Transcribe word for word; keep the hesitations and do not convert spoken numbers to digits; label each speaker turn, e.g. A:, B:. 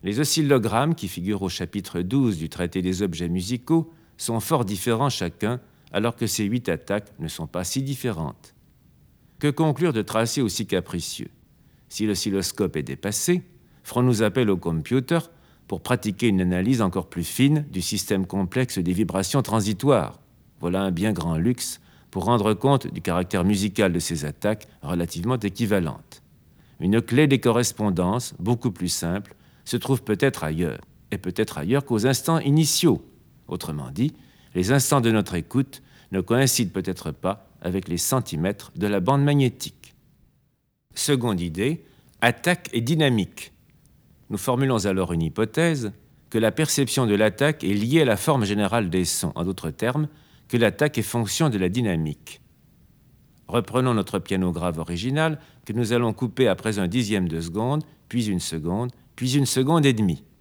A: Les oscillogrammes qui figurent au chapitre douze du traité des objets musicaux sont fort différents chacun, alors que ces huit attaques ne sont pas si différentes. Que conclure de tracés aussi capricieux? Si l'oscilloscope est dépassé, ferons-nous appel au computer pour pratiquer une analyse encore plus fine du système complexe des vibrations transitoires. Voilà un bien grand luxe pour rendre compte du caractère musical de ces attaques relativement équivalentes. Une clé des correspondances, beaucoup plus simple, se trouve peut-être ailleurs, et peut-être ailleurs qu'aux instants initiaux. Autrement dit, les instants de notre écoute ne coïncident peut-être pas avec les centimètres de la bande magnétique. Seconde idée, attaque et dynamique. Nous formulons alors une hypothèse que la perception de l'attaque est liée à la forme générale des sons, en d'autres termes, que l'attaque est fonction de la dynamique. Reprenons notre piano grave original que nous allons couper après un dixième de seconde, puis une seconde, puis une seconde et demie.